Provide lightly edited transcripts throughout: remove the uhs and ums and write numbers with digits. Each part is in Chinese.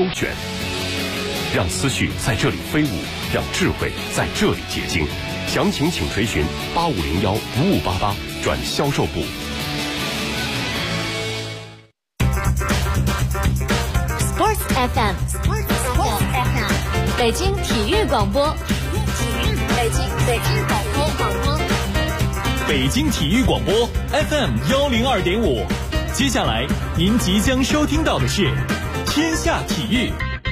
卷，让思绪在这里飞舞，让智慧在这里结晶。详情请垂询8501-5588转销售部。 Sports FM， 北京体育广播，北京广播， 北京体育广播 FM102.5。接下来您即将收听到的是天下体育。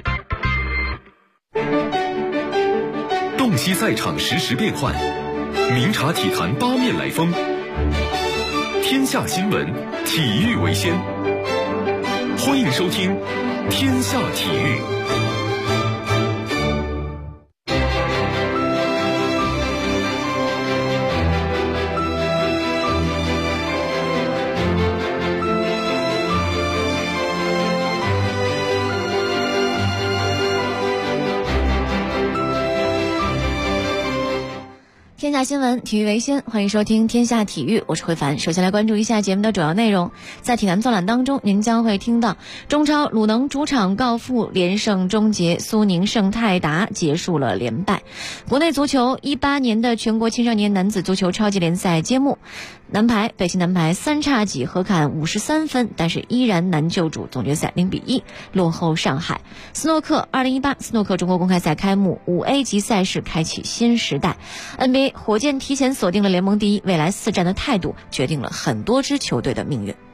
洞悉赛场实时变幻，明察体坛八面来风。天下新闻，体育为先。欢迎收听天下体育。 天下新闻，体育为先，欢迎收听天下体育，我是慧凡。首先来关注一下节目的主要内容。在体坛纵览当中，您将会听到中超鲁能主场告负连胜终结，苏宁胜泰达结束了连败。国内足球18年的全国青少年男子足球超级联赛揭幕，北京男排三叉戟合砍53分，但是依然难救主，总决赛0-1落后上海。斯诺克2018斯诺克中国公开赛开幕，5A 级赛事开启新时代。NBA 火箭提前锁定了联盟第一，未来4战的态度决定了很多支球队的命运。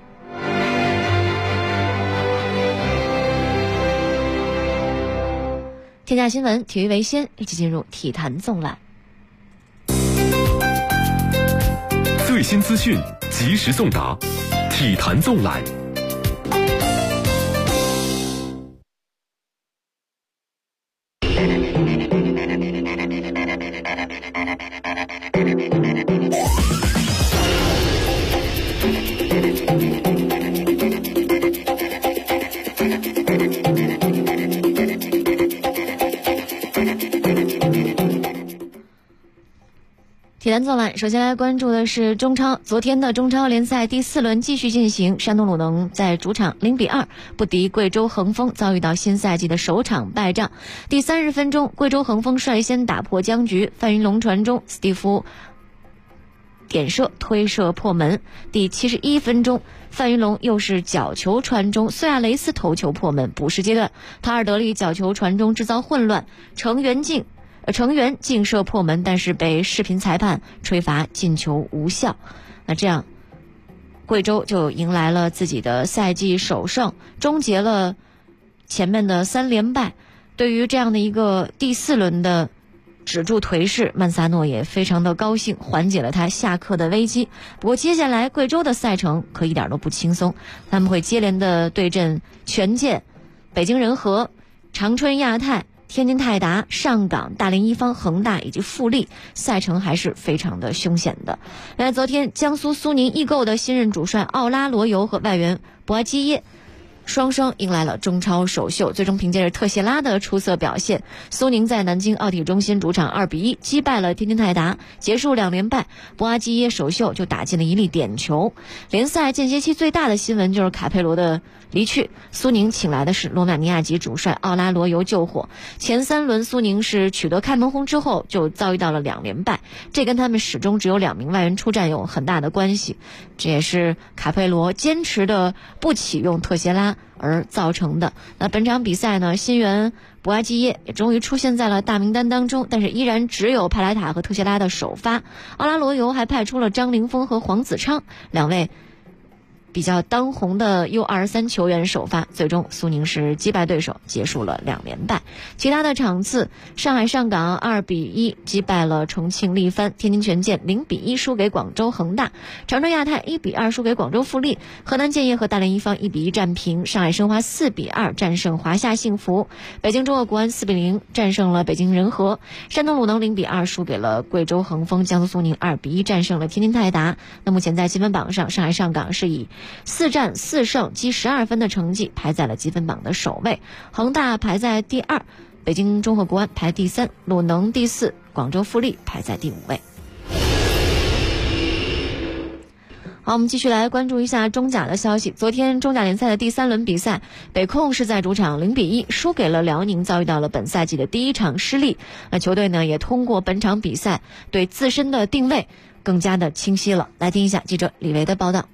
天下新闻，体育为先，一起进入体坛纵览。 最新资讯，及时送达，体坛纵览。 体坛纵览，首先来关注的是中超。昨天的中超联赛第4轮继续进行，山东鲁能在主场0-2不敌贵州恒丰，遭遇到新赛季的首场败仗。第30分钟，贵州恒丰率先打破僵局，范云龙传中，斯蒂夫点射推射破门。第71分钟，范云龙又是角球传中，苏亚雷斯头球破门。补时阶段，塔尔德利角球传中制造混乱，成员劲射破门，但是被视频裁判吹罚进球无效。那这样贵州就迎来了自己的赛季首胜，终结了前面的3连败。对于这样的一个第4轮的止住颓势，曼萨诺也非常的高兴，缓解了他下课的危机。不过接下来贵州的赛程可一点都不轻松，他们会接连的对阵权健、北京人和、长春亚泰、天津泰达、上港、大连一方、恒大以及富力，赛程还是非常的凶险的。那昨天江苏苏宁易购的新任主帅奥拉罗尤和外援博阿基耶双双迎来了中超首秀，最终凭借着特谢拉的出色表现，苏宁在南京奥体中心主场2-1击败了天津泰达，结束2连败。博阿基耶首秀就打进了1粒点球。联赛间歇期最大的新闻就是卡佩罗的离去，苏宁请来的是罗马尼亚籍主帅奥拉罗尤救火。前3轮苏宁是取得开门红之后就遭遇到了2连败，这跟他们始终只有2名外援出战有很大的关系，这也是卡佩罗坚持的不启用特谢拉而造成的。那本场比赛呢，新援博阿基耶也终于出现在了大名单当中，但是依然只有帕莱塔和特谢拉的首发。奥拉罗尤还派出了张凌峰和黄子昌2位比较当红的 U23 球员首发，最终苏宁是击败对手，结束了2连败。其他的场次，上海上港2-1击败了重庆力帆，天津权健0-1输给广州恒大，长春亚泰1-2输给广州富力，河南建业和大连一方1-1战平，上海申花4-2战胜华夏幸福，北京中赫国安4-0战胜了北京人和，山东鲁能0-2输给了贵州恒丰，江苏苏宁2-1战胜了天津泰达。那目前在积分榜上，上海上港是以4战4胜积12分的成绩排在了积分榜的首位，恒大排在第2，北京中赫国安排第3，鲁能第4，广州富力排在第5位。 好，我们继续来关注一下中甲的消息。昨天中甲联赛的第3轮比赛，北控是在主场0-1输给了辽宁，遭遇到了本赛季的第1场失利。那球队呢也通过本场比赛对自身的定位更加的清晰了。来听一下记者李维的报道。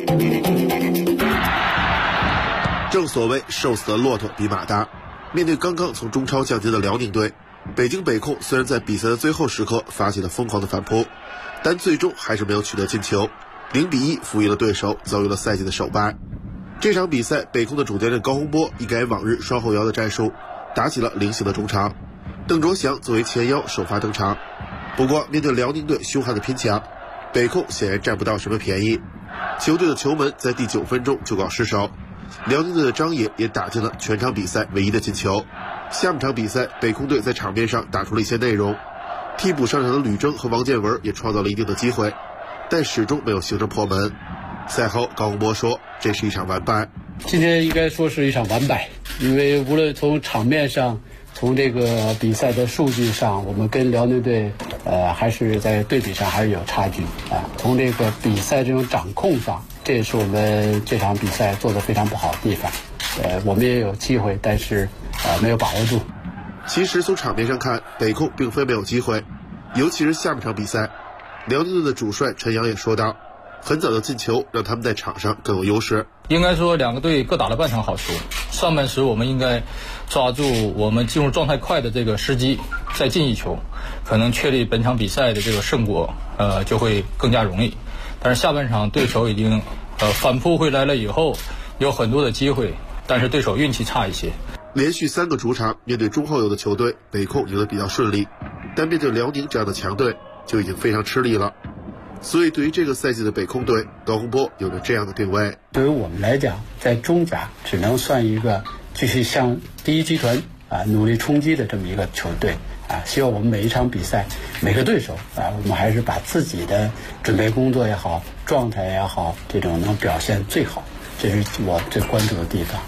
正所谓瘦死的骆驼比马大，面对刚刚从中超降级的辽宁队，北京北控虽然在比赛的最后时刻发起了疯狂的反扑，但最终还是没有取得进球，0-1负于了对手，遭遇了赛季的首败。这场比赛，北控的主教练高洪波一改往日双后腰的战术，打起了菱形的中场，邓卓翔作为前腰首发登场。不过面对辽宁队凶悍的拼抢，北控显然占不到什么便宜，球队的球门在第9分钟就告失手，辽宁队的张野也打进了全场比赛唯一的进球。下半场比赛，北控队在场面上打出了一些内容，替补上场的吕征和王建文也创造了一定的机会，但始终没有形成破门。赛后高洪波说，这是一场完败。 今天应该说是一场完败，因为无论从场面上，从这个比赛的数据上，我们跟辽宁队还是在对比上还是有差距啊。从这个比赛这种掌控上，这也是我们这场比赛做得非常不好的地方。我们也有机会，但是没有把握住。 其实从场面上看，北控并非没有机会，尤其是下半场比赛，辽宁队的主帅陈阳也说道，很早的进球让他们在场上更有优势。 应该说两个队各打了半场好球，上半时我们应该抓住我们进入状态快的这个时机，再进一球，可能确立本场比赛的这个胜果就会更加容易。但是下半场对手已经反扑回来了以后，有很多的机会，但是对手运气差一些。 连续3个主场面对中后游的球队，北控赢得比较顺利，但面对辽宁这样的强队就已经非常吃力了。所以对于这个赛季的北控队，高洪波有着这样的定位。 对于我们来讲，在中甲只能算一个继续向第一集团努力冲击的这么一个球队希望我们每一场比赛，每个对手我们还是把自己的准备工作也好，状态也好，这种能表现最好，这是我最关注的地方。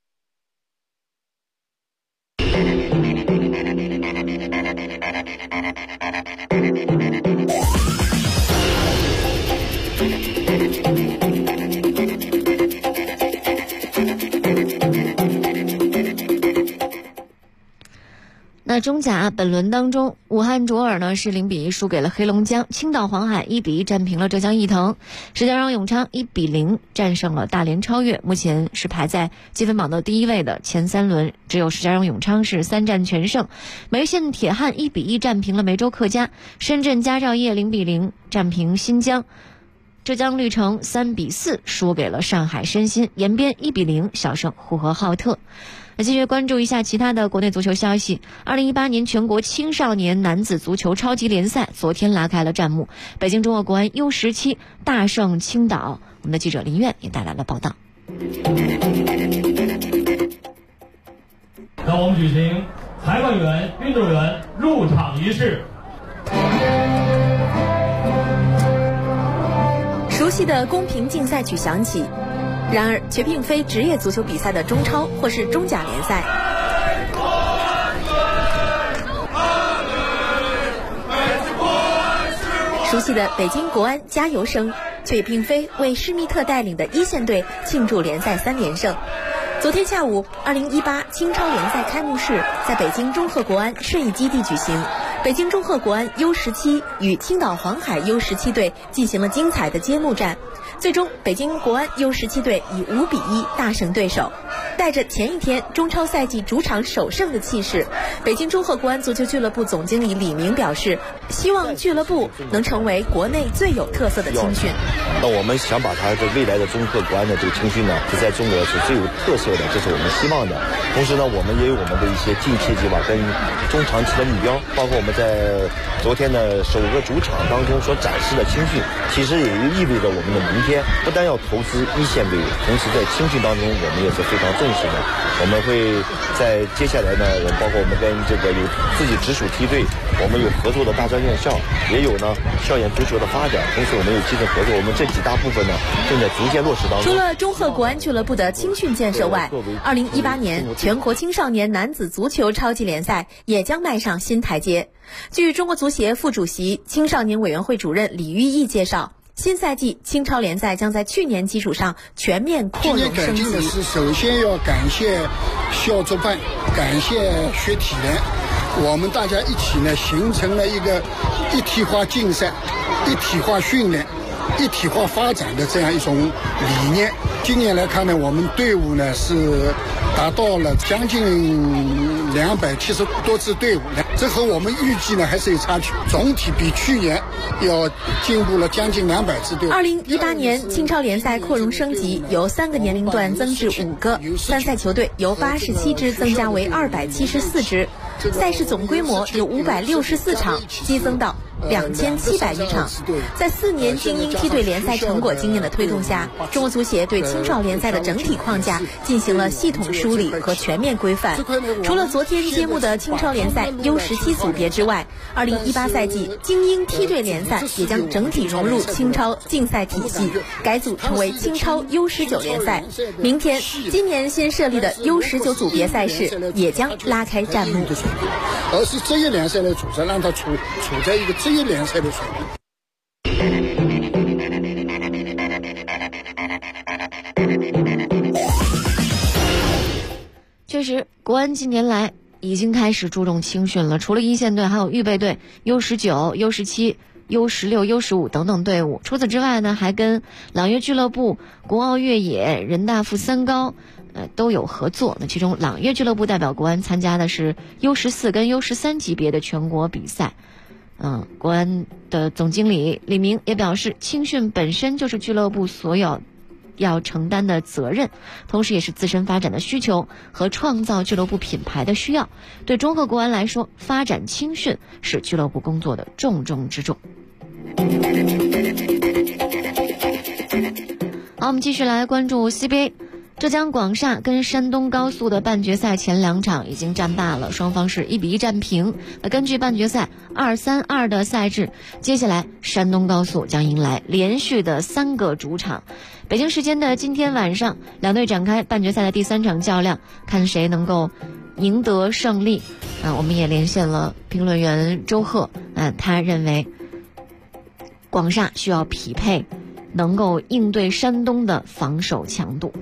那中甲本轮当中，武汉卓尔呢是0-1输给了黑龙江，青岛黄海1-1战平了浙江毅腾，石家庄永昌1-0战胜了大连超越，目前是排在积分榜的第1位的，前3轮只有石家庄永昌是3战全胜。梅县铁汉1-1战平了梅州客家，深圳佳兆业0-0战平新疆，浙江绿城3-4输给了上海申鑫，延边1-0小胜呼和浩特。那继续关注一下其他的国内足球消息。2018年全国青少年男子足球超级联赛昨天拉开了战幕，北京中赫国安 U17 大胜青岛。我们的记者林苑也带来了报道。 让我们举行裁判员、运动员入场仪式。 熟悉的公平竞赛曲响起，然而却并非职业足球比赛的中超或是中甲联赛。熟悉的北京国安加油声，却也并非为施密特带领的一线队庆祝联赛3连胜。昨天下午，2018青超联赛开幕式在北京中赫国安顺义基地举行。北京中赫国安 U17 与青岛黄海 U17 队进行了精彩的揭幕战，最终北京国安 U17 队以5-1大胜对手。带着前一天中超赛季主场首胜的气势，北京中赫国安足球俱乐部总经理李明表示，希望俱乐部能成为国内最有特色的青训。 那我们想把它的未来的中赫国安的这个青训呢，是在中国是最有特色的，这是我们希望的。同时呢，我们也有我们的一些近期计划跟中长期的目标，包括我们在昨天的首个主场当中所展示的青训，其实也意味着我们的明天不但要投资一线队伍，同时在青训当中我们也是非常重视的。我们会在接下来呢，包括我们跟这个有自己直属梯队，我们有合作的大专院校，也有呢校园足球的发展，同时我们有基层合作，我们这几大部分呢正在逐渐落实当中。 除了中赫国安俱乐部的青训建设外，2018年全国青少年男子足球超级联赛也将迈上新台阶。据中国足协副主席、青少年委员会主任李玉毅介绍， 新赛季青超联赛将在去年基础上全面扩容升级。 今年改进的是，首先要感谢肖主办，感谢学体联，我们大家一起呢形成了一个一体化竞赛、一体化训练、一体化发展的这样一种理念。今年来看呢，我们队伍呢是达到了将近270多支队伍，这和我们预计呢还是有差距，总体比去年要进步了将近200支队伍。 2018年青超联赛扩容升级，由3个年龄段增至5个，参赛球队由87支增加为274支，赛事总规模由564场激增到2700余场。在4年精英梯队联赛成果经验的推动下，中国足协对青少联赛的整体框架进行了系统梳理和全面规范。除了昨天揭幕的青超联赛 U17 组别之外，2018赛季精英梯队联赛也将整体融入青超竞赛体系，改组成为青超 U19 联赛。明天，今年新设立的 U19 组别赛事也将拉开战幕， 而是职业联赛的组织，让它处在一个职业联赛的水平。 确实，国安近年来已经开始注重青训了，除了一线队，还有预备队、U19、U17、U16、U15等等队伍。除此之外呢，还跟朗悦俱乐部、国奥越野、人大附三高都有合作。那其中朗悦俱乐部代表国安参加的是 U14 跟 U13 级别的全国比赛。国安的总经理李明也表示，青训本身就是俱乐部所有要承担的责任，同时也是自身发展的需求和创造俱乐部品牌的需要。对中赫国安来说，发展青训是俱乐部工作的重中之重。好，我们继续来关注 CBA。浙江广厦跟山东高速的半决赛前2场已经战罢了，双方是1-1战平。根据半决赛2-3-2的赛制，接下来山东高速将迎来连续的3个主场。北京时间的今天晚上，两队展开半决赛的第3场较量，看谁能够赢得胜利。我们也连线了评论员周贺，他认为广厦需要匹配能够应对山东的防守强度。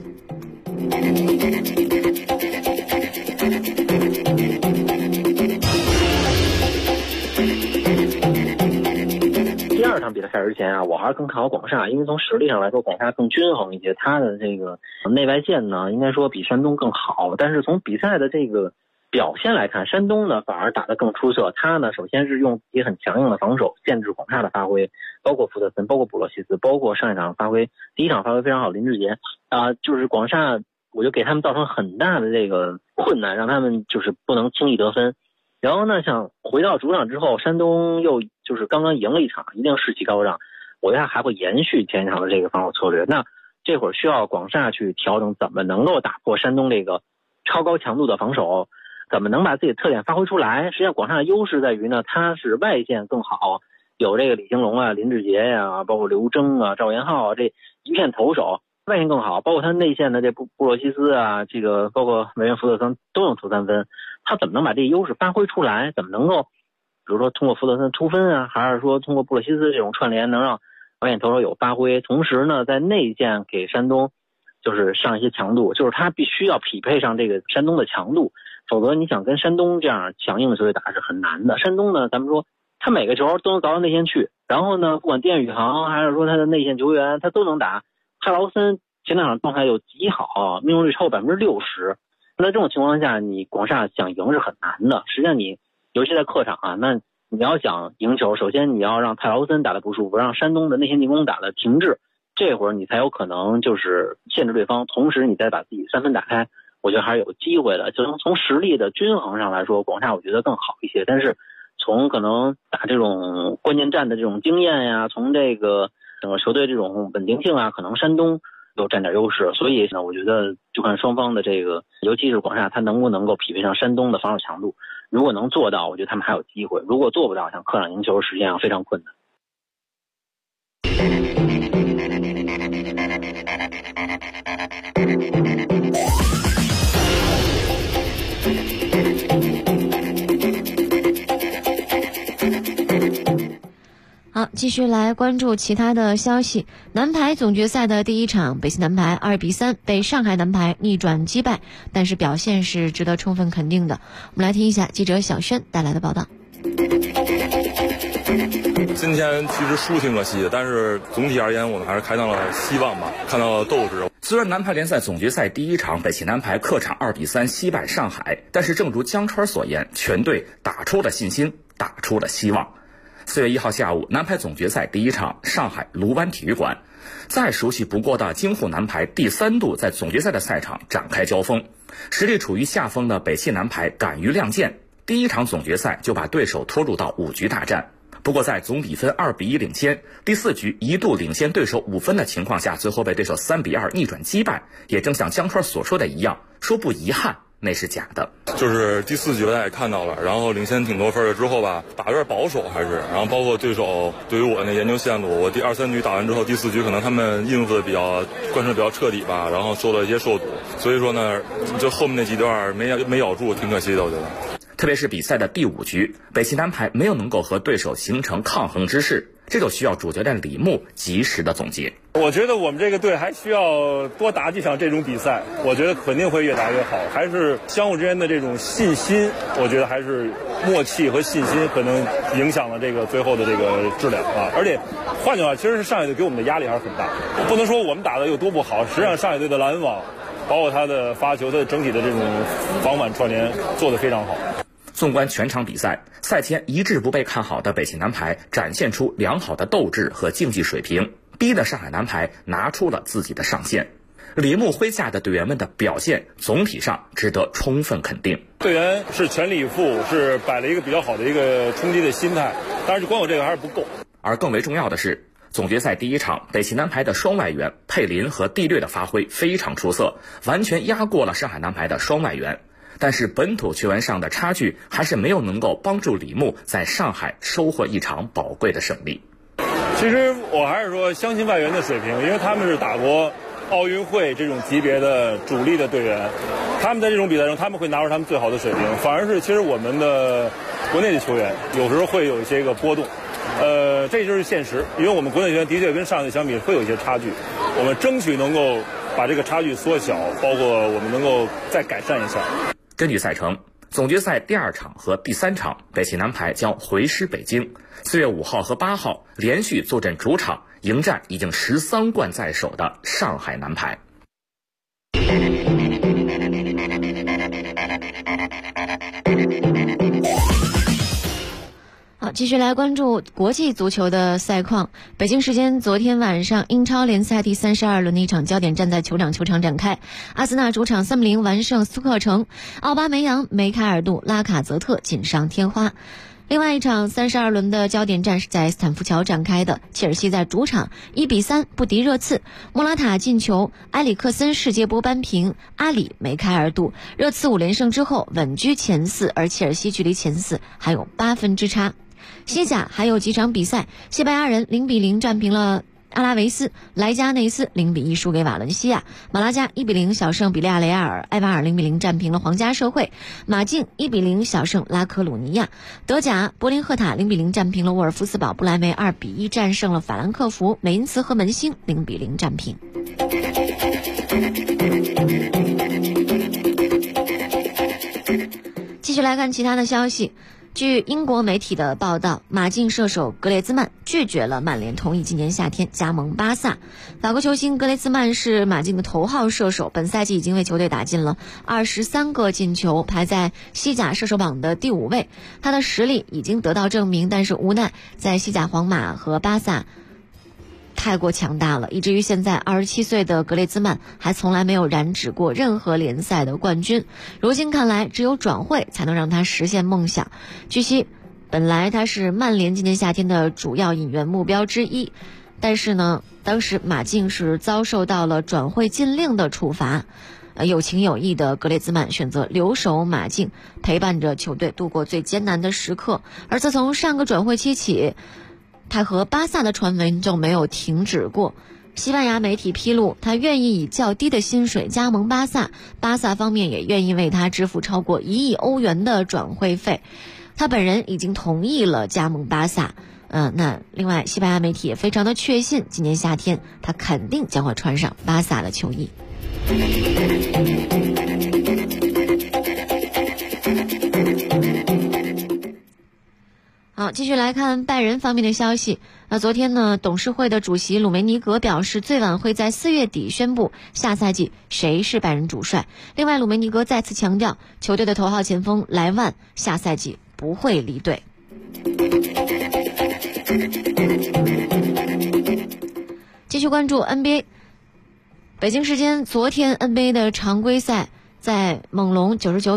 第2场比赛开始之前我还是更看好广厦，因为从实力上来说，广厦更均衡一些，它的这个内外线呢，应该说比山东更好。但是从比赛的这个表现来看，山东呢反而打得更出色。他呢首先是用也很强硬的防守限制广厦的发挥，包括福特森，包括布洛西斯，包括上一场发挥，第1场发挥非常好林志杰就是广厦我就给他们造成很大的这个困难，让他们就是不能轻易得分。然后呢，想回到主场之后，山东又就是刚刚赢了1场，一定士气高涨，我觉得还会延续前一场的这个防守策略。那这会儿需要广厦去调整，怎么能够打破山东这个超高强度的防守，怎么能把自己的特点发挥出来。实际上广厦的优势在于呢，它是外线更好，有这个李兴龙林志杰包括刘铮赵元浩这一片投手，外线更好，包括他内线的这布洛西斯这个包括维恩福特森都能投3分。他怎么能把这个优势发挥出来？怎么能够比如说通过福特森突分还是说通过布洛西斯这种串联能让外线投手有发挥？同时呢，在内线给山东就是上一些强度，就是他必须要匹配上这个山东的强度，否则你想跟山东这样强硬的球队打是很难的。山东呢，咱们说他每个球都能凿到内线去，然后呢，不管电宇航还是说他的内线球员，他都能打。泰劳森前2场状态又极好，命中率超过60%。那这种情况下，你广厦想赢是很难的。实际上你尤其在客场那你要想赢球，首先你要让泰劳森打得不舒服，让山东的内线进攻打得停滞，这会儿你才有可能就是限制对方，同时你再把自己3分打开，我觉得还是有机会的。就从实力的均衡上来说，广厦我觉得更好一些，但是从可能打这种关键战的这种经验从这个整个球队这种稳定性可能山东有占点优势。所以呢，我觉得就看双方的这个，尤其是广厦他能不能够匹配上山东的防守强度。如果能做到，我觉得他们还有机会；如果做不到，像客场赢球实际上非常困难。 好， 继续来关注其他的消息。男排总决赛的第一场，北京男排2-3被上海男排逆转击败，但是表现是值得充分肯定的。我们来听一下记者小轩带来的报道。 今天其实输挺可惜的，但是总体而言我们还是看到了希望吧，看到了斗志。 虽然男排联赛总决赛第一场北汽男排客场2-3惜败上海，但是正如江川所言，全队打出了信心，打出了希望。4月1号下午，男排总决赛第一场，上海卢湾体育馆，再熟悉不过的京沪男排第3度在总决赛的赛场展开交锋。实力处于下风的北汽男排敢于亮剑，第一场总决赛就把对手拖入到5局大战。不过在总比分2-1领先，第4局一度领先对手5分的情况下，最后被对手3-2逆转击败。也正像江川所说的一样，说不遗憾那是假的。 就是第4局大家也看到了，然后领先挺多分了之后吧，打有点保守还是，然后包括对手对于我那研究线路，我第2、3局打完之后，第4局可能他们应付的比较贯彻比较彻底吧，然后受了一些受阻，所以说呢，就后面那几段没咬住，挺可惜的，我觉得。 特别是比赛的第5局，北汽男排没有能够和对手形成抗衡之势，这就需要主教练李牧及时的总结。 我觉得我们这个队还需要多打几场这种比赛，我觉得肯定会越打越好，还是相互之间的这种信心，我觉得还是默契和信心可能影响了这个最后的这个质量啊。而且换句话，其实是上海队给我们的压力还是很大，不能说我们打的有多不好，实际上上海队的拦网包括他的发球，他的整体的这种防反串联做得非常好。 纵观全场比赛，赛前一致不被看好的北汽男排展现出良好的斗志和竞技水平，逼得上海男排拿出了自己的上限。李牧麾下的队员们的表现总体上值得充分肯定。 队员是全力以赴，是摆了一个比较好的一个冲击的心态，但是光有这个还是不够。 而更为重要的是，总决赛第一场，北汽男排的双外援佩林和蒂略的发挥非常出色，完全压过了上海男排的双外援。但是本土球员上的差距还是没有能够帮助李牧在上海收获一场宝贵的胜利。 其实我还是说相信外援的水平，因为他们是打过奥运会这种级别的主力的队员，他们在这种比赛中他们会拿出他们最好的水平，反而是其实我们的国内的球员有时候会有一些个波动，这就是现实，因为我们国内球员的确跟上一届相比会有一些差距，我们争取能够把这个差距缩小，包括我们能够再改善一下。 根据赛程，总决赛第2场和第3场，北汽男排将回师北京。4月5号和8号连续坐镇主场，迎战已经13冠在手的上海男排。 好，继续来关注国际足球的赛况。北京时间昨天晚上，英超联赛第32轮的一场焦点战在球场展开。阿森纳主场3-0完胜斯克城，奥巴梅扬、梅开二度，拉卡泽特锦上添花。另外一场32轮的焦点战是在斯坦福桥展开的，切尔西在主场1-3不敌热刺，莫拉塔进球，埃里克森世界波扳平，阿里梅开二度。热刺5连胜之后稳居前4，而切尔西距离前4还有8分之差。西甲还有几场比赛，西班牙人0-0战平了阿拉维斯，莱加内斯0-1输给瓦伦西亚，马拉加1-0小胜比利亚雷亚尔，埃瓦尔0-0战平了皇家社会，马竞1-0小胜拉科鲁尼亚，德甲柏林赫塔0-0战平了沃尔夫斯堡，不莱梅2-1战胜了法兰克福，美因茨和门兴0-0战平。继续来看其他的消息。据英国媒体的报道，马竞射手格列兹曼拒绝了曼联同意今年夏天加盟巴萨。法国球星格列兹曼是马竞的头号射手，本赛季已经为球队打进了23个进球，排在西甲射手榜的第5位。他的实力已经得到证明，但是无奈在西甲皇马和巴萨太过强大了，以至于现在27岁的格列兹曼还从来没有染指过任何联赛的冠军。如今看来，只有转会才能让他实现梦想。据悉，本来他是曼联今年夏天的主要引援目标之一，但是呢，当时马竞是遭受到了转会禁令的处罚。有情有义的格列兹曼选择留守马竞，陪伴着球队度过最艰难的时刻。而自从上个转会期起，他和巴萨的传闻就没有停止过。西班牙媒体披露，他愿意以较低的薪水加盟巴萨，巴萨方面也愿意为他支付超过1亿欧元的转会费。他本人已经同意了加盟巴萨。 那另外西班牙媒体也非常的确信，今年夏天他肯定将会穿上巴萨的球衣。好，继续来看拜仁方面的消息。昨天呢，董事会的主席鲁梅尼格表示，最晚会在4月底宣布下赛季谁是拜仁主帅。另外，鲁梅尼格再次强调，球队的头号前锋莱万下赛季不会离队。继续关注 NBA。北京时间昨天 NBA 的常规赛，在猛龙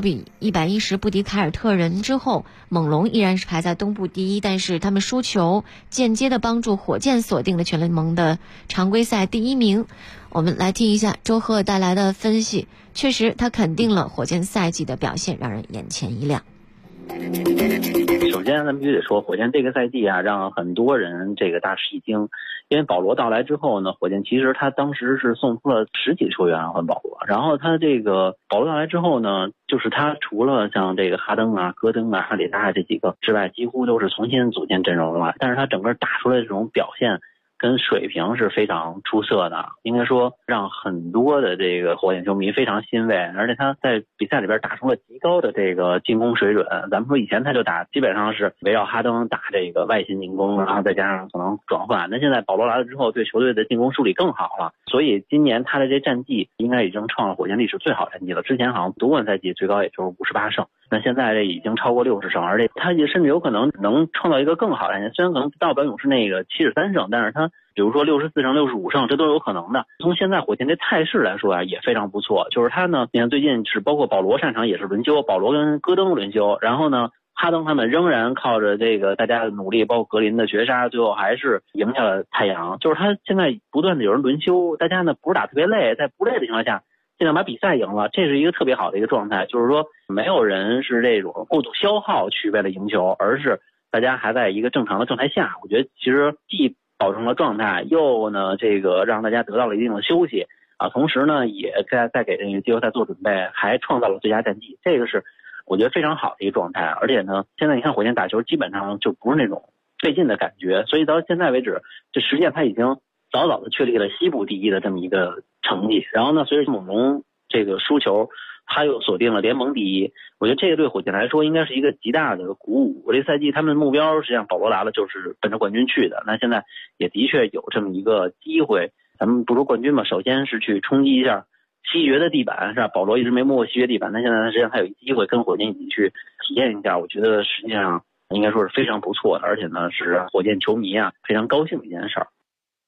99-110不敌凯尔特人之后，猛龙依然是排在东部第一，但是他们输球间接的帮助火箭锁定了全联盟的常规赛第1名。我们来听一下周赫带来的分析，确实他肯定了火箭赛季的表现让人眼前一亮。 首先咱们必须得说，火箭这个赛季啊，让很多人这个大吃一惊。因为保罗到来之后呢，火箭其实他当时是送出了10几个球员换保罗，然后他这个保罗到来之后呢，就是他除了像这个哈登啊、戈登啊、哈里达这几个之外，几乎都是重新组建阵容了。但是他整个打出来的这种表现跟水平是非常出色的，应该说让很多的这个火箭球迷非常欣慰，而且他在比赛里边打出了极高的这个进攻水准。咱们说以前他就打基本上是围绕哈登打这个外线进攻，然后再加上可能转换。那现在保罗来了之后，对球队的进攻梳理更好了，所以今年他的这战绩应该已经创了火箭历史最好战绩了。之前好像夺冠赛季最高也就是58胜，那现在这已经超过60胜，而且他也甚至有可能能创造一个更好的战绩。虽然可能到不了勇士那个73胜，但是他比如说64胜、65胜，这都有可能的。从现在火箭这态势来说啊，也非常不错。就是他呢，你看最近是包括保罗上场也是轮休，保罗跟戈登轮休，然后呢，哈登他们仍然靠着这个大家的努力，包括格林的绝杀，最后还是赢下了太阳。就是他现在不断的有人轮休，大家呢不是打特别累，在不累的情况下，尽量把比赛赢了，这是一个特别好的一个状态。就是说，没有人是这种过度消耗去为了赢球，而是大家还在一个正常的状态下。我觉得其实既保证了状态，又呢这个让大家得到了一定的休息啊，同时呢也在给这个季后赛做准备，还创造了最佳战绩，这个是我觉得非常好的一个状态。而且呢，现在你看火箭打球基本上就不是那种费劲的感觉，所以到现在为止，这实际上他已经早早的确立了西部第一的这么一个成绩。然后呢，随着猛龙这个输球，他又锁定了联盟第一，我觉得这个对火箭来说应该是一个极大的鼓舞。这赛季他们的目标实际上保罗来了就是奔着冠军去的，那现在也的确有这么一个机会。咱们不说冠军嘛，首先是去冲击一下西决的地板，是吧？保罗一直没摸过西决地板，那现在实际上他有机会跟火箭一起去体验一下，我觉得实际上应该说是非常不错的，而且呢是火箭球迷啊非常高兴的一件事儿。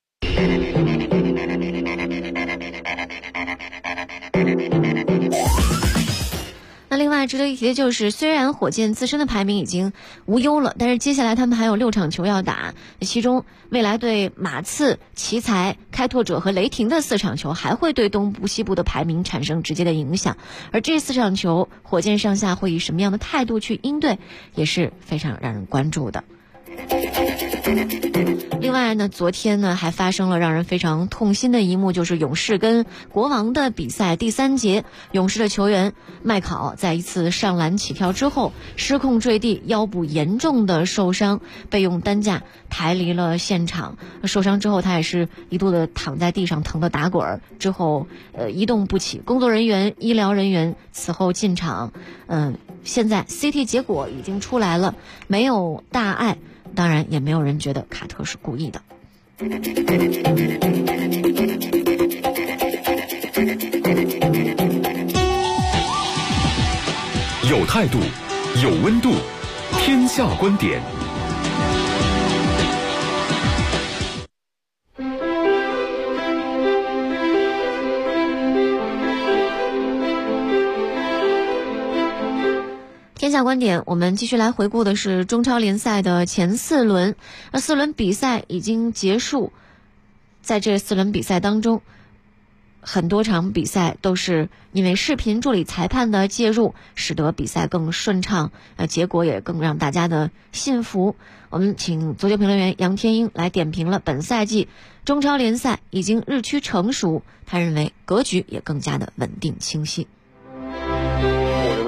那另外值得一提的就是，虽然火箭自身的排名已经无忧了，但是接下来他们还有6场球要打，其中未来对马刺、奇才、开拓者和雷霆的4场球还会对东部、西部的排名产生直接的影响。而这4场球，火箭上下会以什么样的态度去应对，也是非常让人关注的。另外呢，昨天呢还发生了让人非常痛心的一幕，就是勇士跟国王的比赛第3节，勇士的球员麦考在一次上篮起跳之后失控坠地，腰部严重的受伤，被用担架抬离了现场。受伤之后他也是一度的躺在地上疼得打滚，之后一动不起。工作人员、医疗人员此后进场，现在 CT 结果已经出来了，没有大碍，当然也没有人觉得卡特是故意的。 有态度，有温度，天下观点。 天下观点，我们继续来回顾的是中超联赛的前4轮。4轮比赛已经结束，在这4轮比赛当中，很多场比赛都是因为视频助理裁判的介入，使得比赛更顺畅，结果也更让大家的信服。我们请足球评论员杨天英来点评了本赛季中超联赛已经日趋成熟，他认为格局也更加的稳定清晰。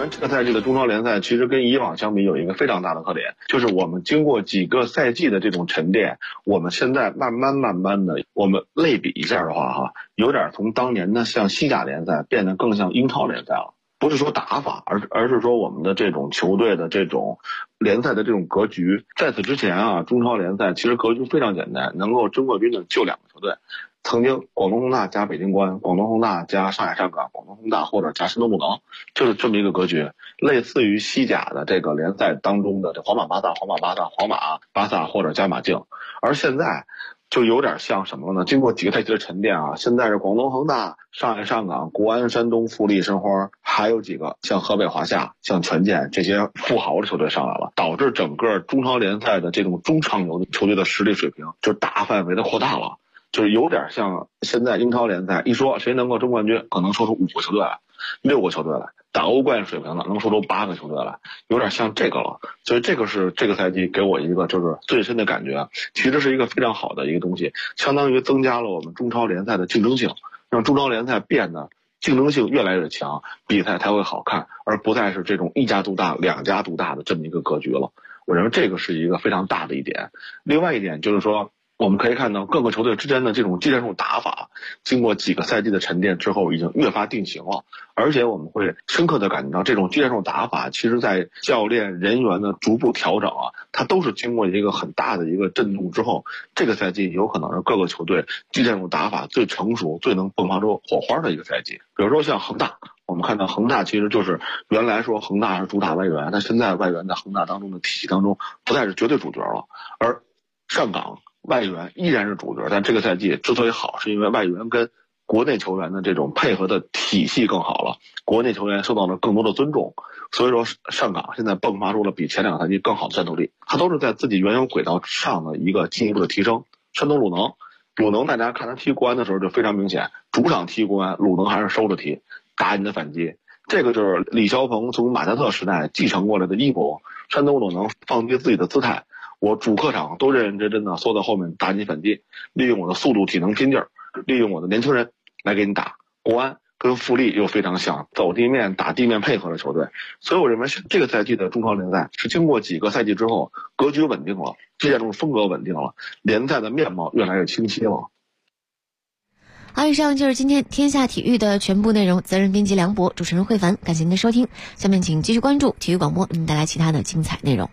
这个赛季的中超联赛其实跟以往相比有一个非常大的特点，就是我们经过几个赛季的这种沉淀，我们现在慢慢的，我们类比一下的话有点从当年的像西甲联赛变得更像英超联赛了。不是说打法，而是说我们的这种球队的这种联赛的这种格局。在此之前中超联赛其实格局非常简单，能够争冠军的就2个球队。曾经广东恒大加北京国安，广东恒大加上海上港，广东恒大或者加山东鲁能，就是这么一个格局，类似于西甲的这个联赛当中的这皇马巴萨或者加马竞。而现在就有点像什么呢？经过几个赛季的沉淀现在是广东恒大、上海上港、国安、山东、富力、申花，还有几个像河北华夏、像权健这些富豪的球队上来了，导致整个中超联赛的这种中上游的球队的实力水平就大范围的扩大了。就是有点像现在英超联赛，一说谁能够争冠军，可能说出5个球队来，6个球队来，打欧冠水平的能说出8个球队来，有点像这个了。所以这个是这个赛季给我一个就是最深的感觉，其实是一个非常好的一个东西，相当于增加了我们中超联赛的竞争性，让中超联赛变得竞争性越来越强，比赛才会好看，而不再是这种1家独大、2家独大的这么一个格局了。我认为这个是一个非常大的一点。另外一点就是说，我们可以看到各个球队之间的这种技战术打法，经过几个赛季的沉淀之后，已经越发定型了。而且我们会深刻的感觉到，这种技战术打法，其实在教练人员的逐步调整它都是经过一个很大的一个震动之后，这个赛季有可能是各个球队技战术打法最成熟、最能迸发出火花的一个赛季。比如说像恒大，我们看到恒大其实就是原来说恒大是主打外援，但现在外援在恒大当中的体系当中不再是绝对主角了，而上港外援依然是主角，但这个赛季之所以好，是因为外援跟国内球员的这种配合的体系更好了，国内球员受到了更多的尊重，所以说上港现在迸发出了比前2个赛季更好的战斗力，他都是在自己原有轨道上的一个进一步的提升。山东鲁能大家看他踢国安的时候就非常明显，主场踢国安，鲁能还是收着踢，打你的反击，这个就是李霄鹏从马加特时代继承过来的衣钵。山东鲁能放低自己的姿态，我主客场都认认真真的缩在后面打你反击，利用我的速度、体能、拼劲儿，利用我的年轻人来给你打。国安跟富力又非常像，走地面打地面配合的球队。所以我认为这个赛季的中超联赛是经过几个赛季之后，格局稳定了，技战术风格稳定了，联赛的面貌越来越清晰了。 好，以上就是今天天下体育的全部内容，责任编辑梁博，主持人慧凡，感谢您的收听。下面请继续关注体育广播，为您带来其他的精彩内容。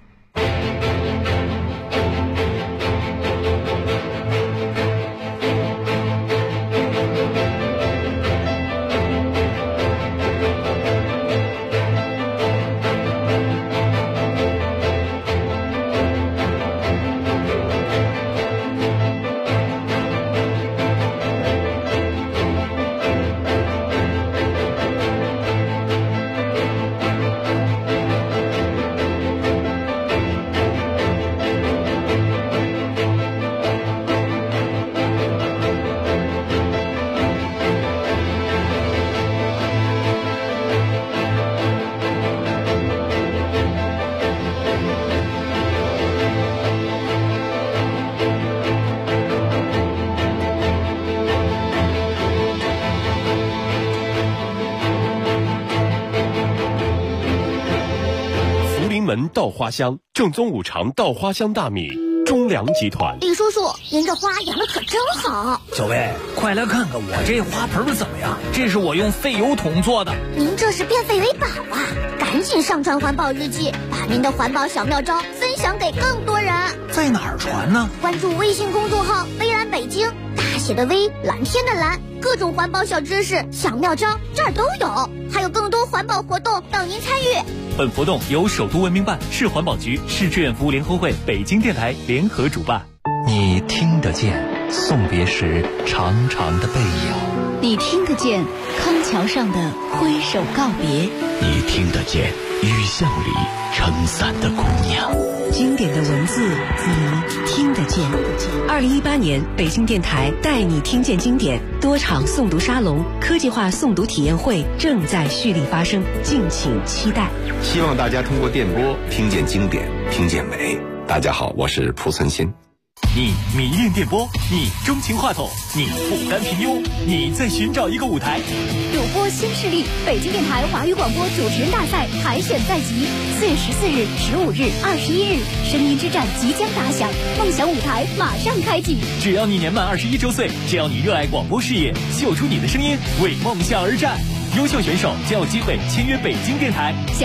门稻花香，正宗五常稻花香大米，中粮集团。 李叔叔，您这花养的可真好。 小薇，快来看看我这花盆怎么样？这是我用废油桶做的。 您这是变废为宝啊！赶紧上传环保日记，把您的环保小妙招分享给更多人。 在哪儿传呢？ 关注微信公众号“微蓝北京”，大写的微，蓝天的蓝，各种环保小知识、小妙招这儿都有，还有更多环保活动等您参与。 本活动由首都文明办、市环保局、市志愿服务联合会、北京电台联合主办。 你听得见送别时长长的背影， 你听得见康桥上的挥手告别， 你听得见雨巷里撑伞的姑娘。 经典的文字你听得见。2018年北京电台带你听见经典多场诵读沙龙、科技化诵读体验会正在蓄力发生，敬请期待。 希望大家通过电波听见经典，听见美。大家好，我是蒲存昕。 你迷恋电波，你钟情话筒，你不甘平庸，你在寻找一个舞台。 主播新势力，北京电台华语广播主持人大赛海选在即，4月14日、15日、21日，声音之战即将打响，梦想舞台马上开启。 只要你年满21周岁，只要你热爱广播事业，秀出你的声音，为梦想而战。优秀选手将有机会签约北京电台。 想